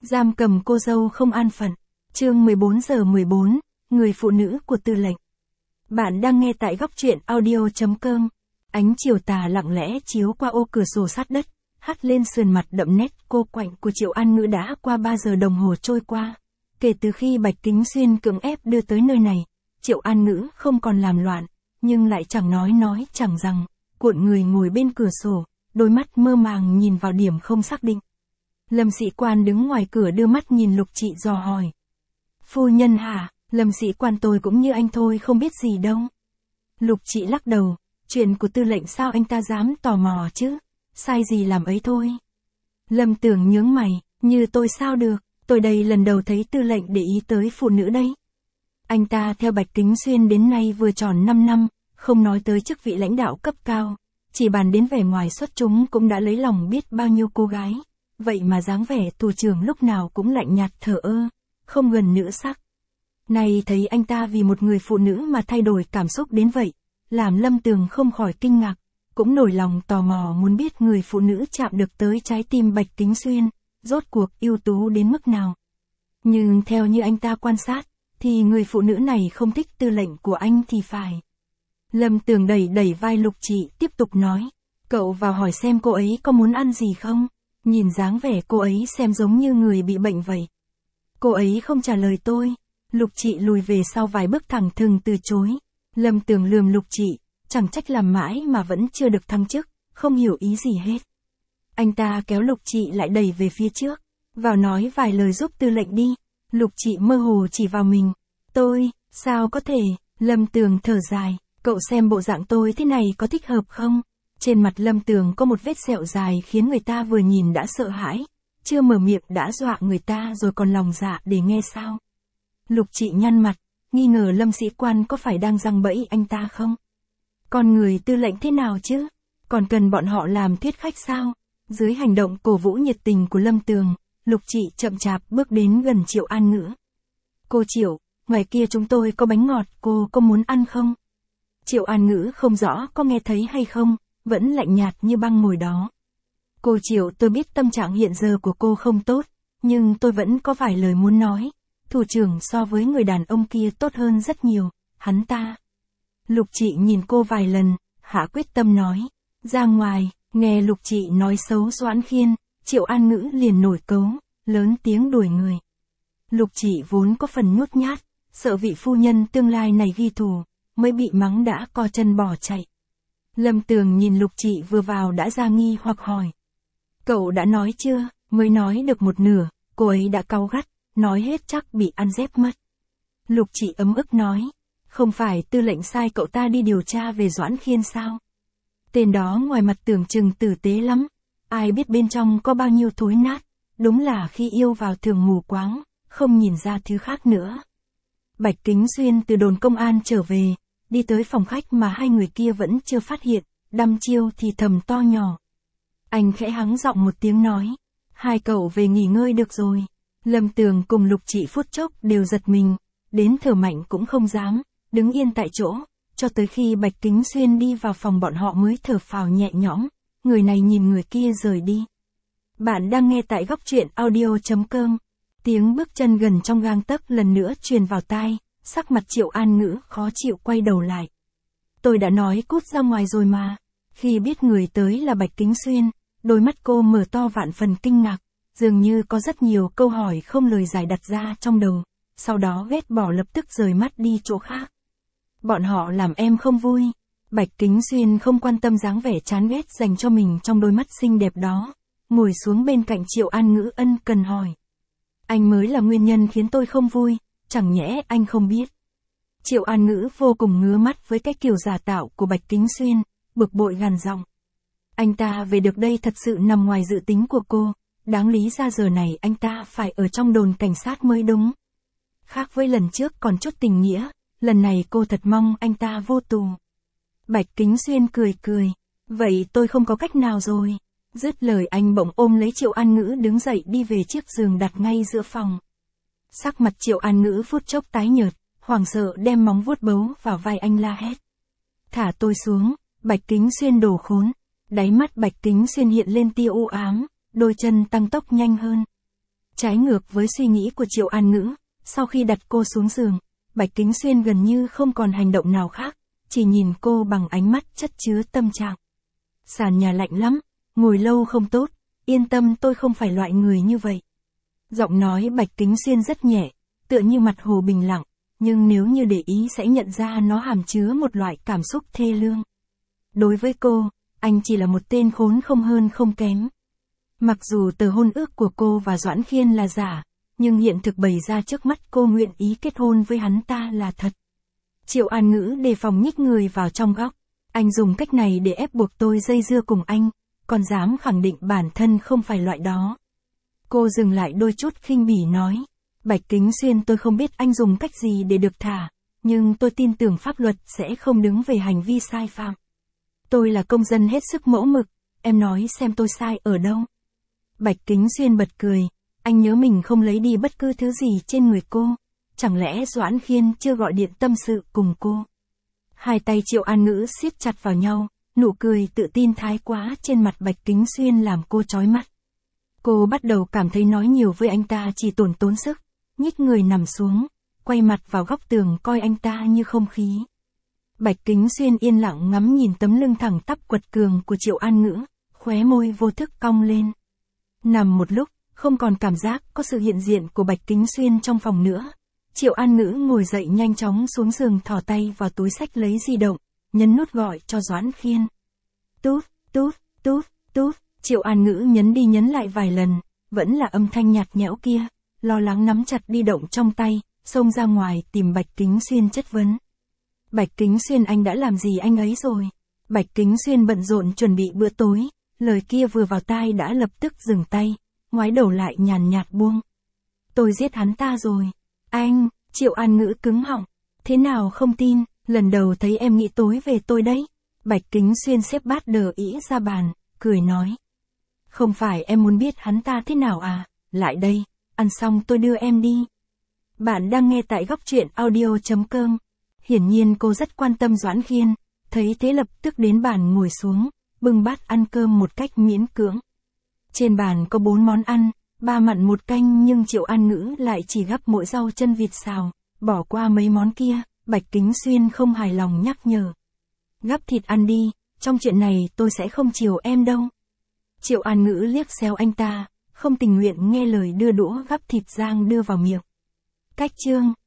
Giam cầm cô dâu không an phận. Chương 14:14, người phụ nữ của tư lệnh. Bạn đang nghe tại góc truyện audio.com. Ánh chiều tà lặng lẽ chiếu qua ô cửa sổ sát đất, hắt lên sườn mặt đậm nét cô quạnh của Triệu An Ngữ. Đã qua 3 giờ đồng hồ trôi qua. Kể từ khi Bạch Kính Xuyên cưỡng ép đưa tới nơi này, Triệu An Ngữ không còn làm loạn, nhưng lại chẳng nói chẳng rằng, cuộn người ngồi bên cửa sổ, đôi mắt mơ màng nhìn vào điểm không xác định. Lâm sĩ quan đứng ngoài cửa đưa mắt nhìn Lục Trị dò hỏi. Phu nhân hả? Lâm sĩ quan tôi cũng như anh thôi, không biết gì đâu. Lục Trị lắc đầu, chuyện của tư lệnh sao anh ta dám tò mò chứ, sai gì làm ấy thôi. Lâm Tường nhướng mày, như tôi sao được, tôi đây lần đầu thấy tư lệnh để ý tới phụ nữ đấy. Anh ta theo Bạch Kính Xuyên đến nay vừa tròn 5 năm, không nói tới chức vị lãnh đạo cấp cao, chỉ bàn đến vẻ ngoài xuất chúng cũng đã lấy lòng biết bao nhiêu cô gái. Vậy mà dáng vẻ tù trưởng lúc nào cũng lạnh nhạt thờ ơ, không gần nữ sắc. Này thấy anh ta vì một người phụ nữ mà thay đổi cảm xúc đến vậy, làm Lâm Tường không khỏi kinh ngạc, cũng nổi lòng tò mò muốn biết người phụ nữ chạm được tới trái tim Bạch Kính Xuyên, rốt cuộc ưu tú đến mức nào. Nhưng theo như anh ta quan sát, thì người phụ nữ này không thích tư lệnh của anh thì phải. Lâm Tường đẩy vai Lục Trị tiếp tục nói, cậu vào hỏi xem cô ấy có muốn ăn gì không? Nhìn dáng vẻ cô ấy xem giống như người bị bệnh vậy. Cô ấy không trả lời tôi. Lục Trị lùi về sau vài bước thẳng thừng từ chối. Lâm Tường lườm Lục Trị, chẳng trách làm mãi mà vẫn chưa được thăng chức, không hiểu ý gì hết. Anh ta kéo Lục Trị lại đẩy về phía trước, vào nói vài lời giúp tư lệnh đi. Lục Trị mơ hồ chỉ vào mình. Tôi, sao có thể? Lâm Tường thở dài, cậu xem bộ dạng tôi thế này có thích hợp không? Trên mặt Lâm Tường có một vết sẹo dài khiến người ta vừa nhìn đã sợ hãi, chưa mở miệng đã dọa người ta rồi còn lòng dạ để nghe sao. Lục Trị nhăn mặt, nghi ngờ Lâm sĩ quan có phải đang giăng bẫy anh ta không? Con người tư lệnh thế nào chứ? Còn cần bọn họ làm thuyết khách sao? Dưới hành động cổ vũ nhiệt tình của Lâm Tường, Lục Trị chậm chạp bước đến gần Triệu An Ngữ. Cô Triệu, ngoài kia chúng tôi có bánh ngọt, cô có muốn ăn không? Triệu An Ngữ không rõ có nghe thấy hay không, vẫn lạnh nhạt như băng ngồi đó. Cô Triệu, tôi biết tâm trạng hiện giờ của cô không tốt, nhưng tôi vẫn có vài lời muốn nói. Thủ trưởng so với người đàn ông kia tốt hơn rất nhiều, hắn ta. Lục Trị nhìn cô vài lần, hạ quyết tâm nói. Ra ngoài, nghe Lục Trị nói xấu Doãn Khiên, Triệu An Ngữ liền nổi cấu, lớn tiếng đuổi người. Lục Trị vốn có phần nhút nhát, sợ vị phu nhân tương lai này ghi thù, mới bị mắng đã co chân bỏ chạy. Lâm Tường nhìn Lục Trị vừa vào đã ra nghi hoặc hỏi. Cậu đã nói chưa? Mới nói được một nửa, cô ấy đã cáu gắt, nói hết chắc bị ăn dép mất. Lục Trị ấm ức nói. Không phải tư lệnh sai cậu ta đi điều tra về Doãn Khiên sao? Tên đó ngoài mặt tưởng chừng tử tế lắm, ai biết bên trong có bao nhiêu thối nát, đúng là khi yêu vào thường mù quáng, không nhìn ra thứ khác nữa. Bạch Kính Xuyên từ đồn công an trở về, đi tới phòng khách mà hai người kia vẫn chưa phát hiện, đăm chiêu thì thầm to nhỏ. Anh khẽ hắng giọng một tiếng nói, hai cậu về nghỉ ngơi được rồi. Lâm Tường cùng Lục Trị phút chốc đều giật mình, đến thở mạnh cũng không dám, đứng yên tại chỗ, cho tới khi Bạch Kính Xuyên đi vào phòng bọn họ mới thở phào nhẹ nhõm, người này nhìn người kia rời đi. Bạn đang nghe tại góc truyện audio.com. Tiếng bước chân gần trong gang tấc lần nữa truyền vào tai, sắc mặt Triệu An Ngữ khó chịu quay đầu lại. Tôi đã nói cút ra ngoài rồi mà. Khi biết người tới là Bạch Kính Xuyên, đôi mắt cô mở to vạn phần kinh ngạc, dường như có rất nhiều câu hỏi không lời giải đặt ra trong đầu, sau đó ghét bỏ lập tức rời mắt đi chỗ khác. Bọn họ làm em không vui. Bạch Kính Xuyên không quan tâm dáng vẻ chán ghét dành cho mình trong đôi mắt xinh đẹp đó, ngồi xuống bên cạnh Triệu An Ngữ ân cần hỏi. Anh mới là nguyên nhân khiến tôi không vui, chẳng nhẽ anh không biết. Triệu An Ngữ vô cùng ngứa mắt với cái kiểu giả tạo của Bạch Kính Xuyên, bực bội gằn giọng. Anh ta về được đây thật sự nằm ngoài dự tính của cô, đáng lý ra giờ này anh ta phải ở trong đồn cảnh sát mới đúng. Khác với lần trước còn chút tình nghĩa, lần này cô thật mong anh ta vô tù. Bạch Kính Xuyên cười cười, vậy tôi không có cách nào rồi. Dứt lời anh bỗng ôm lấy Triệu An Ngữ đứng dậy đi về chiếc giường đặt ngay giữa phòng. Sắc mặt Triệu An Ngữ phút chốc tái nhợt, hoảng sợ đem móng vuốt bấu vào vai anh la hét. Thả tôi xuống. Bạch Kính Xuyên đồ khốn. Đáy mắt Bạch Kính Xuyên hiện lên tia u ám, đôi chân tăng tốc nhanh hơn. Trái ngược với suy nghĩ của Triệu An Ngữ, sau khi đặt cô xuống giường, Bạch Kính Xuyên gần như không còn hành động nào khác, chỉ nhìn cô bằng ánh mắt chất chứa tâm trạng. Sàn nhà lạnh lắm, ngồi lâu không tốt, yên tâm tôi không phải loại người như vậy. Giọng nói Bạch Kính Xuyên rất nhẹ, tựa như mặt hồ bình lặng, nhưng nếu như để ý sẽ nhận ra nó hàm chứa một loại cảm xúc thê lương. Đối với cô, anh chỉ là một tên khốn không hơn không kém. Mặc dù tờ hôn ước của cô và Doãn Khiên là giả, nhưng hiện thực bày ra trước mắt cô nguyện ý kết hôn với hắn ta là thật. Triệu An Ngữ đề phòng nhích người vào trong góc. Anh dùng cách này để ép buộc tôi dây dưa cùng anh, còn dám khẳng định bản thân không phải loại đó. Cô dừng lại đôi chút khinh bỉ nói. Bạch Kính Xuyên, tôi không biết anh dùng cách gì để được thả, nhưng tôi tin tưởng pháp luật sẽ không đứng về hành vi sai phạm. Tôi là công dân hết sức mẫu mực, em nói xem tôi sai ở đâu. Bạch Kính Xuyên bật cười, anh nhớ mình không lấy đi bất cứ thứ gì trên người cô, chẳng lẽ Doãn Khiên chưa gọi điện tâm sự cùng cô. Hai tay Triệu An Ngữ siết chặt vào nhau, nụ cười tự tin thái quá trên mặt Bạch Kính Xuyên làm cô chói mắt. Cô bắt đầu cảm thấy nói nhiều với anh ta chỉ tốn sức, nhích người nằm xuống, quay mặt vào góc tường coi anh ta như không khí. Bạch Kính Xuyên yên lặng ngắm nhìn tấm lưng thẳng tắp quật cường của Triệu An Ngữ, khóe môi vô thức cong lên. Nằm một lúc, không còn cảm giác có sự hiện diện của Bạch Kính Xuyên trong phòng nữa. Triệu An Ngữ ngồi dậy nhanh chóng xuống giường, thò tay vào túi xách lấy di động, nhấn nút gọi cho Doãn Khiên. Tút, tút, tút, tút, Triệu An Ngữ nhấn đi nhấn lại vài lần, vẫn là âm thanh nhạt nhẽo kia, lo lắng nắm chặt di động trong tay, xông ra ngoài tìm Bạch Kính Xuyên chất vấn. Bạch Kính Xuyên, anh đã làm gì anh ấy rồi? Bạch Kính Xuyên bận rộn chuẩn bị bữa tối, lời kia vừa vào tai đã lập tức dừng tay, ngoái đầu lại nhàn nhạt buông. Tôi giết hắn ta rồi. Anh, Triệu An Ngữ cứng họng. Thế nào không tin, lần đầu thấy em nghĩ tối về tôi đấy. Bạch Kính Xuyên xếp bát đờ ĩ ra bàn, cười nói. Không phải em muốn biết hắn ta thế nào à, lại đây, ăn xong tôi đưa em đi. Bạn đang nghe tại góc truyện audio.com. Hiển nhiên cô rất quan tâm Doãn Khiên, thấy thế lập tức đến bàn ngồi xuống, bưng bát ăn cơm một cách miễn cưỡng. Trên bàn có 4 món ăn, 3 mặn 1 canh, nhưng Triệu An Ngữ lại chỉ gắp mỗi rau chân vịt xào, bỏ qua mấy món kia. Bạch Kính Xuyên không hài lòng nhắc nhở. Gắp thịt ăn đi, trong chuyện này tôi sẽ không chiều em đâu. Triệu An Ngữ liếc xéo anh ta, không tình nguyện nghe lời đưa đũa gắp thịt rang đưa vào miệng. Cách chương